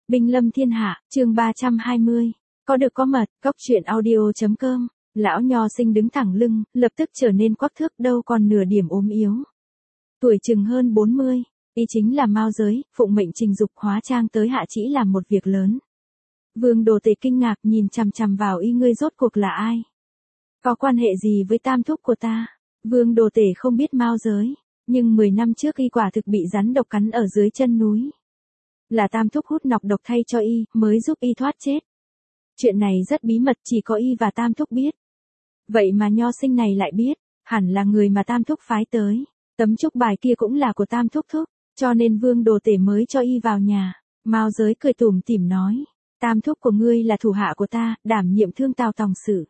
Binh lâm thiên hạ, chương 320. Có được có mật, cốc truyện audio.com. Lão nho sinh đứng thẳng lưng, lập tức trở nên quắc thước, đâu còn nửa điểm ốm yếu. Tuổi chừng hơn 40, y chính là Mao Giới, phụng mệnh Trình Dục hóa trang tới Hạ Chỉ làm một việc lớn. Vương Đồ Tể kinh ngạc nhìn chằm chằm vào y, ngươi rốt cuộc là ai? Có quan hệ gì với tam thúc của ta? Vương Đồ Tể không biết Mao Giới, nhưng 10 năm trước y quả thực bị rắn độc cắn ở dưới chân núi. Là tam thúc hút nọc độc thay cho y, mới giúp y thoát chết. Chuyện này rất bí mật, chỉ có y và tam thúc biết. Vậy mà nho sinh này lại biết, hẳn là người mà tam thúc phái tới. Tấm chúc bài kia cũng là của tam thúc thúc, cho nên Vương Đồ Tể mới cho y vào nhà. Mao Giới cười tủm tỉm nói, tam thúc của ngươi là thủ hạ của ta, đảm nhiệm thương Tào tòng sự.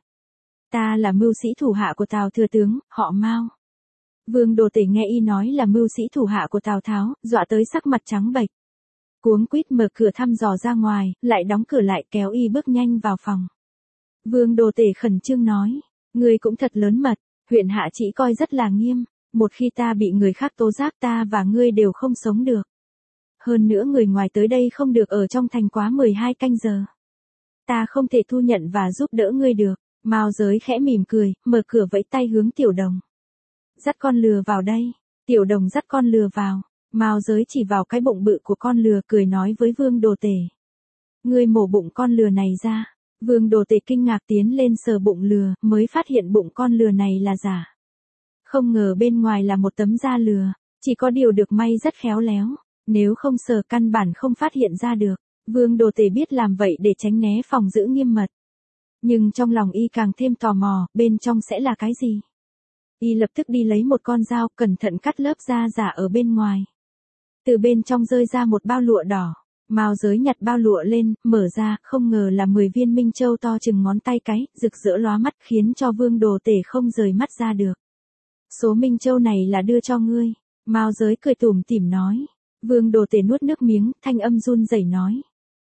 Ta là mưu sĩ thủ hạ của Tào thừa tướng, họ Mao. Vương Đồ Tể nghe y nói là mưu sĩ thủ hạ của Tào Tháo, dọa tới sắc mặt trắng bệch. Cuống quýt mở cửa thăm dò ra ngoài, lại đóng cửa lại, kéo y bước nhanh vào phòng. Vương Đồ Tể khẩn trương nói, ngươi cũng thật lớn mật, huyện Hạ Chỉ coi rất là nghiêm, một khi ta bị người khác tố giác ta và ngươi đều không sống được. Hơn nữa người ngoài tới đây không được ở trong thành quá 12 canh giờ. Ta không thể thu nhận và giúp đỡ ngươi được. Mao Giới khẽ mỉm cười, mở cửa vẫy tay hướng Tiểu Đồng. Dắt con lừa vào đây. Tiểu Đồng dắt con lừa vào. Mao Giới chỉ vào cái bụng bự của con lừa, cười nói với Vương Đồ Tể. Ngươi mổ bụng con lừa này ra. Vương Đồ Tể kinh ngạc tiến lên sờ bụng lừa, mới phát hiện bụng con lừa này là giả. Không ngờ bên ngoài là một tấm da lừa, chỉ có điều được may rất khéo léo, nếu không sờ căn bản không phát hiện ra được. Vương Đồ Tể biết làm vậy để tránh né phòng giữ nghiêm mật. Nhưng trong lòng y càng thêm tò mò, bên trong sẽ là cái gì? Y lập tức đi lấy một con dao, cẩn thận cắt lớp da giả ở bên ngoài. Từ bên trong rơi ra một bao lụa đỏ. Mao Giới nhặt bao lụa lên, mở ra, không ngờ là 10 viên minh châu to chừng ngón tay cái, rực rỡ lóa mắt, khiến cho Vương Đồ Tể không rời mắt ra được. Số minh châu này là đưa cho ngươi. Mao Giới cười tủm tỉm nói. Vương Đồ Tể nuốt nước miếng, thanh âm run rẩy nói.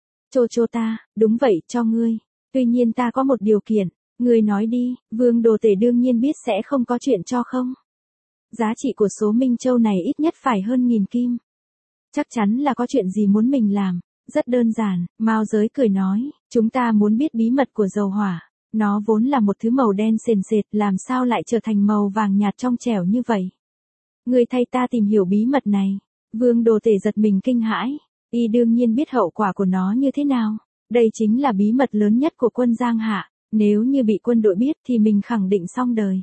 Cho ta, đúng vậy, cho ngươi. Tuy nhiên ta có một điều kiện. Ngươi nói đi. Vương Đồ Tể đương nhiên biết sẽ không có chuyện cho không. Giá trị của số minh châu này ít nhất phải hơn 1000 kim. Chắc chắn là có chuyện gì muốn mình làm. Rất đơn giản, Mao Giới cười nói, chúng ta muốn biết bí mật của dầu hỏa. Nó vốn là một thứ màu đen sền sệt, làm sao lại trở thành màu vàng nhạt trong trẻo như vậy? Ngươi thay ta tìm hiểu bí mật này. Vương Đồ Tể giật mình kinh hãi. Y đương nhiên biết hậu quả của nó như thế nào. Đây chính là bí mật lớn nhất của quân Giang Hạ. Nếu như bị quân đội biết thì mình khẳng định xong đời.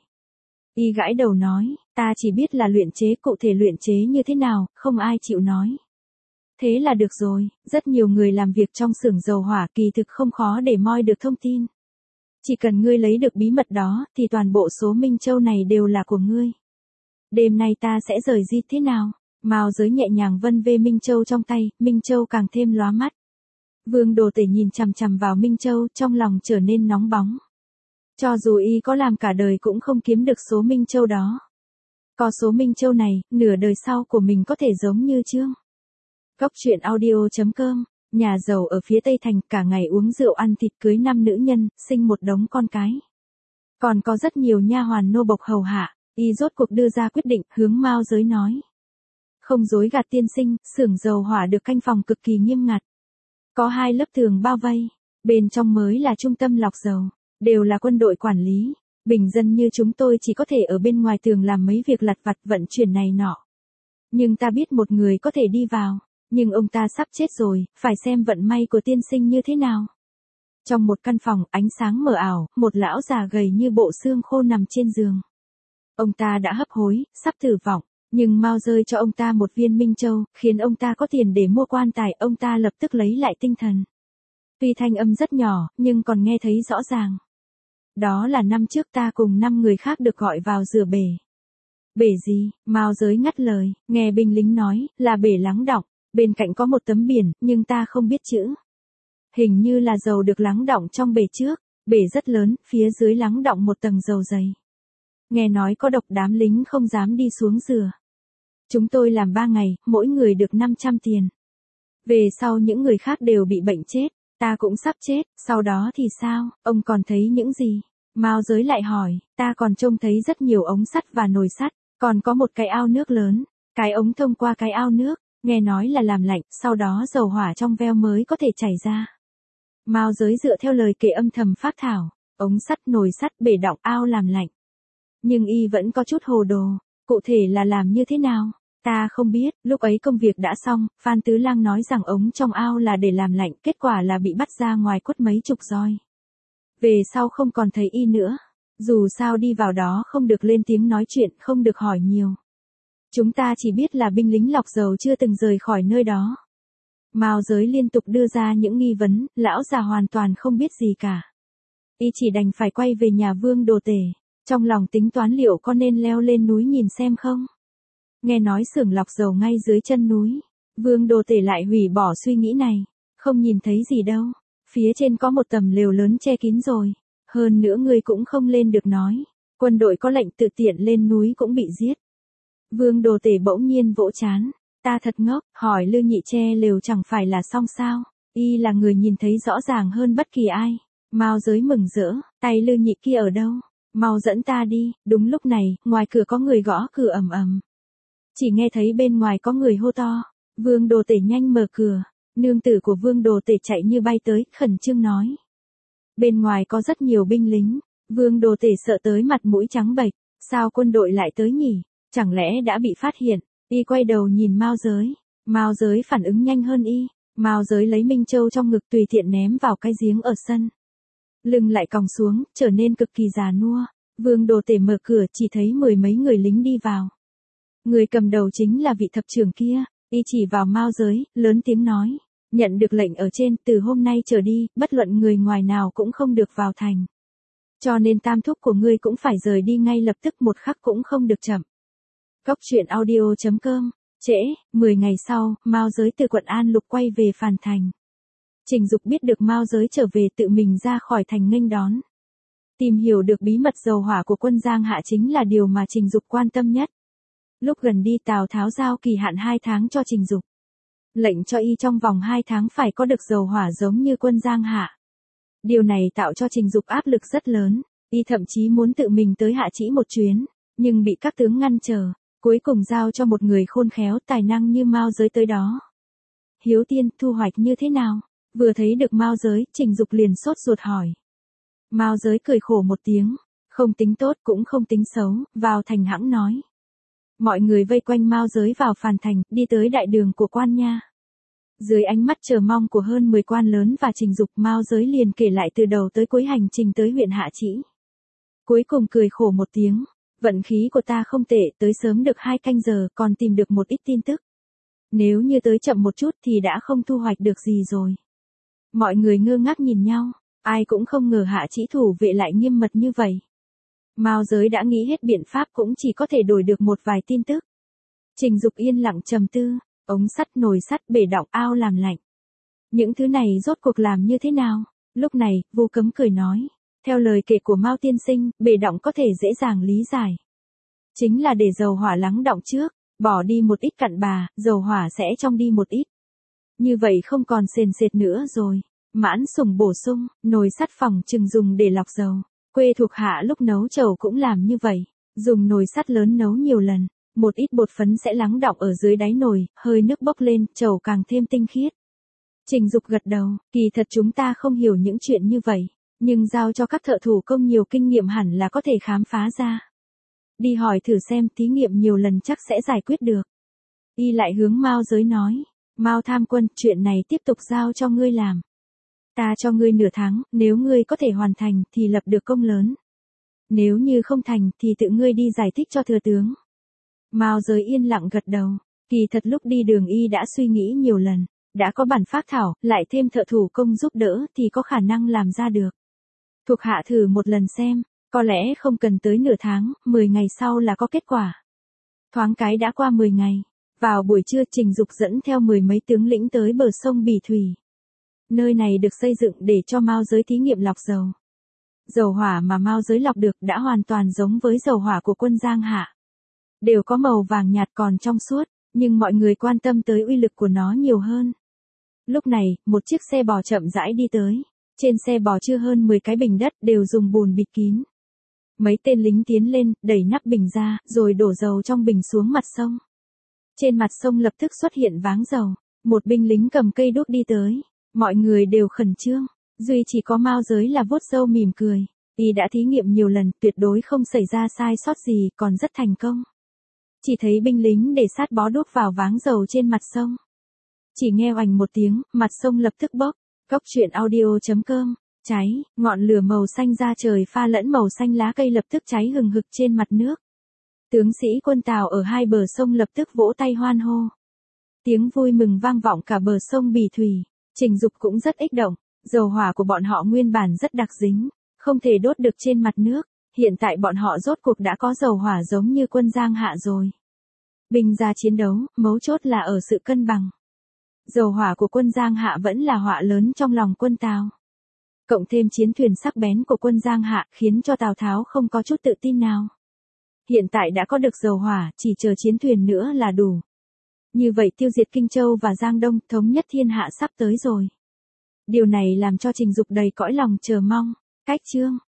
Y gãi đầu nói, ta chỉ biết là luyện chế, cụ thể luyện chế như thế nào, không ai chịu nói. Thế là được rồi, rất nhiều người làm việc trong xưởng dầu hỏa kỳ thực không khó để moi được thông tin. Chỉ cần ngươi lấy được bí mật đó, thì toàn bộ số minh châu này đều là của ngươi. Đêm nay ta sẽ rời di thế nào? Mao Giới nhẹ nhàng vân vê minh châu trong tay, minh châu càng thêm lóa mắt. Vương Đồ Tể nhìn chằm chằm vào minh châu, trong lòng trở nên nóng bóng. Cho dù y có làm cả đời cũng không kiếm được số minh châu đó. Có số minh châu này, nửa đời sau của mình có thể giống như Trương. Cốc truyện audio.com. Nhà giàu ở phía Tây Thành, cả ngày uống rượu ăn thịt, cưới 5 nữ nhân, sinh một đống con cái. Còn có rất nhiều nha hoàn nô bộc hầu hạ. Y rốt cuộc đưa ra quyết định, hướng Mao Giới nói. Không dối gạt tiên sinh, xưởng dầu hỏa được canh phòng cực kỳ nghiêm ngặt. Có 2 lớp tường bao vây, bên trong mới là trung tâm lọc dầu, đều là quân đội quản lý. Bình dân như chúng tôi chỉ có thể ở bên ngoài tường làm mấy việc lặt vặt vận chuyển này nọ. Nhưng ta biết một người có thể đi vào, nhưng ông ta sắp chết rồi, phải xem vận may của tiên sinh như thế nào. Trong một căn phòng, ánh sáng mờ ảo, một lão già gầy như bộ xương khô nằm trên giường. Ông ta đã hấp hối, sắp tử vong, nhưng Mao rơi cho ông ta một viên minh châu, khiến ông ta có tiền để mua quan tài, ông ta lập tức lấy lại tinh thần. Tuy thanh âm rất nhỏ, nhưng còn nghe thấy rõ ràng. Đó là năm trước ta cùng 5 người khác được gọi vào rửa bể. Bể gì? Mao Giới ngắt lời, nghe binh lính nói, là bể lắng đọng, bên cạnh có một tấm biển, nhưng ta không biết chữ. Hình như là dầu được lắng đọng trong bể trước, bể rất lớn, phía dưới lắng đọng một tầng dầu dày. Nghe nói có độc, đám lính không dám đi xuống rửa. Chúng tôi làm 3 ngày, mỗi người được 500 tiền. Về sau những người khác đều bị bệnh chết, ta cũng sắp chết, sau đó thì sao, ông còn thấy những gì? Mao Giới lại hỏi, ta còn trông thấy rất nhiều ống sắt và nồi sắt, còn có một cái ao nước lớn, cái ống thông qua cái ao nước, Nghe nói là làm lạnh, sau đó dầu hỏa trong veo mới có thể chảy ra. Mao Giới dựa theo lời kể âm thầm phác thảo, ống sắt, nồi sắt, bể đọng, ao làm lạnh. Nhưng y vẫn có chút hồ đồ, cụ thể là làm như thế nào? Ta không biết. Lúc ấy công việc đã xong, Phan Tứ Lang nói rằng ống trong ao là để làm lạnh, kết quả là bị bắt ra ngoài quất mấy chục roi. Về sau không còn thấy y nữa. Dù sao đi vào đó không được lên tiếng nói chuyện, không được hỏi nhiều. Chúng ta chỉ biết là binh lính lọc dầu chưa từng rời khỏi nơi đó. Mao Giới liên tục đưa ra những nghi vấn, lão già hoàn toàn không biết gì cả. Y chỉ đành phải quay về nhà Vương Đồ Tể, trong lòng tính toán liệu có nên leo lên núi nhìn xem không. Nghe nói xưởng lọc dầu ngay dưới chân núi, Vương Đồ Tể lại hủy bỏ suy nghĩ này, không nhìn thấy gì đâu, phía trên có một tầm lều lớn che kín rồi, hơn nữa ngươi cũng không lên được nói, quân đội có lệnh tự tiện lên núi cũng bị giết. Vương Đồ Tể bỗng nhiên vỗ trán, ta thật ngốc, hỏi Lư Nhị che lều chẳng phải là xong sao, y là người nhìn thấy rõ ràng hơn bất kỳ ai. Mao Giới mừng rỡ, tay Lư Nhị kia ở đâu, mau dẫn ta đi. Đúng lúc này, ngoài cửa có người gõ cửa ầm ầm. Chỉ nghe thấy bên ngoài có người hô to, Vương Đồ Tể nhanh mở cửa. Nương tử của Vương Đồ Tể chạy như bay tới, khẩn trương nói. Bên ngoài có rất nhiều binh lính, Vương Đồ Tể sợ tới mặt mũi trắng bệch, sao quân đội lại tới nhỉ, chẳng lẽ đã bị phát hiện. Y quay đầu nhìn Mao Giới, Mao Giới phản ứng nhanh hơn y, Mao Giới lấy Minh Châu trong ngực tùy tiện ném vào cái giếng ở sân. Lưng lại còng xuống, trở nên cực kỳ già nua. Vương Đồ Tể mở cửa chỉ thấy mười mấy người lính đi vào. Người cầm đầu chính là vị thập trưởng kia, y chỉ vào Mao Giới, lớn tiếng nói. Nhận được lệnh ở trên, từ hôm nay trở đi, bất luận người ngoài nào cũng không được vào thành. Cho nên tam thúc của ngươi cũng phải rời đi ngay lập tức, một khắc cũng không được chậm. Cóc truyện audio.com. Trễ, 10 ngày sau, Mao Giới từ quận An Lục quay về Phàn Thành. Trình Dục biết được Mao Giới trở về tự mình ra khỏi thành nghênh đón. Tìm hiểu được bí mật dầu hỏa của quân Giang Hạ chính là điều mà Trình Dục quan tâm nhất. Lúc gần đi Tào Tháo giao kỳ hạn 2 tháng cho Trình Dục. Lệnh cho y trong vòng 2 tháng phải có được dầu hỏa giống như quân Giang Hạ. Điều này tạo cho Trình Dục áp lực rất lớn, y thậm chí muốn tự mình tới Hạ Trĩ một chuyến, nhưng bị các tướng ngăn trở, cuối cùng giao cho một người khôn khéo tài năng như Mao Giới tới đó. Hiếu Tiên, thu hoạch như thế nào? Vừa thấy được Mao Giới, Trình Dục liền sốt ruột hỏi. Mao Giới cười khổ một tiếng, không tính tốt cũng không tính xấu, vào thành hãng nói. Mọi người vây quanh Mao Giới vào Phàn Thành, đi tới đại đường của quan nha. Dưới ánh mắt chờ mong của hơn 10 quan lớn và Trình Dục, Mao Giới liền kể lại từ đầu tới cuối hành trình tới huyện Hạ Trĩ. Cuối cùng cười khổ một tiếng, vận khí của ta không tệ, tới sớm được 2 canh giờ, còn tìm được một ít tin tức. Nếu như tới chậm một chút thì đã không thu hoạch được gì rồi. Mọi người ngơ ngác nhìn nhau, ai cũng không ngờ Hạ Trĩ thủ vệ lại nghiêm mật như vậy. Mao Giới đã nghĩ hết biện pháp cũng chỉ có thể đổi được một vài tin tức. Trình Dục yên lặng trầm tư, ống sắt, nồi sắt, bể đọng, ao làm lạnh. Những thứ này rốt cuộc làm như thế nào? Lúc này, Vu Cấm cười nói, theo lời kể của Mao tiên sinh, bể đọng có thể dễ dàng lý giải. Chính là để dầu hỏa lắng đọng trước, bỏ đi một ít cặn bà, dầu hỏa sẽ trong đi một ít. Như vậy không còn sền sệt nữa rồi. Mãn Sùng bổ sung, nồi sắt phòng chừng dùng để lọc dầu. Quê thuộc hạ lúc nấu chầu cũng làm như vậy, dùng nồi sắt lớn nấu nhiều lần, một ít bột phấn sẽ lắng đọng ở dưới đáy nồi, hơi nước bốc lên, chầu càng thêm tinh khiết. Trình Dục gật đầu, kỳ thật chúng ta không hiểu những chuyện như vậy, nhưng giao cho các thợ thủ công nhiều kinh nghiệm hẳn là có thể khám phá ra. Đi hỏi thử xem, thí nghiệm nhiều lần chắc sẽ giải quyết được. Y lại hướng Mao Giới nói, Mao Tham Quân, chuyện này tiếp tục giao cho ngươi làm. Ta cho ngươi nửa tháng, nếu ngươi có thể hoàn thành thì lập được công lớn. Nếu như không thành thì tự ngươi đi giải thích cho thừa tướng. Mao Giới yên lặng gật đầu, kỳ thật lúc đi đường y đã suy nghĩ nhiều lần, đã có bản phác thảo, lại thêm thợ thủ công giúp đỡ thì có khả năng làm ra được. Thuộc hạ thử một lần xem, có lẽ không cần tới nửa tháng, 10 ngày sau là có kết quả. Thoáng cái đã qua 10 ngày, vào buổi trưa Trình Dục dẫn theo 10 mấy tướng lĩnh tới bờ sông Bỉ Thủy. Nơi này được xây dựng để cho Mao Giới thí nghiệm lọc dầu. Dầu hỏa mà Mao Giới lọc được đã hoàn toàn giống với dầu hỏa của quân Giang Hạ. Đều có màu vàng nhạt còn trong suốt, nhưng mọi người quan tâm tới uy lực của nó nhiều hơn. Lúc này, một chiếc xe bò chậm rãi đi tới. Trên xe bò chưa hơn 10 cái bình đất đều dùng bùn bịt kín. Mấy tên lính tiến lên, đẩy nắp bình ra, rồi đổ dầu trong bình xuống mặt sông. Trên mặt sông lập tức xuất hiện váng dầu, một binh lính cầm cây đuốc đi tới, mọi người đều khẩn trương, duy chỉ có Mao Giới là vuốt râu mỉm cười, y đã thí nghiệm nhiều lần, tuyệt đối không xảy ra sai sót gì, còn rất thành công. Chỉ thấy binh lính để sát bó đuốc vào váng dầu trên mặt sông. Chỉ nghe oành một tiếng, mặt sông lập tức bốc. Cốc truyện audio.com, cháy, ngọn lửa màu xanh da trời pha lẫn màu xanh lá cây lập tức cháy hừng hực trên mặt nước. Tướng sĩ quân Tào ở hai bờ sông lập tức vỗ tay hoan hô. Tiếng vui mừng vang vọng cả bờ sông Bỉ Thủy, Trình Dục cũng rất ích động, dầu hỏa của bọn họ nguyên bản rất đặc dính, không thể đốt được trên mặt nước, hiện tại bọn họ rốt cuộc đã có dầu hỏa giống như quân Giang Hạ rồi. Binh ra chiến đấu, mấu chốt là ở sự cân bằng. Dầu hỏa của quân Giang Hạ vẫn là họa lớn trong lòng quân Tào. Cộng thêm chiến thuyền sắc bén của quân Giang Hạ khiến cho Tào Tháo không có chút tự tin nào. Hiện tại đã có được dầu hỏa, chỉ chờ chiến thuyền nữa là đủ. Như vậy tiêu diệt Kinh Châu và Giang Đông, thống nhất thiên hạ sắp tới rồi. Điều này làm cho Trình Dục đầy cõi lòng chờ mong. Cách chương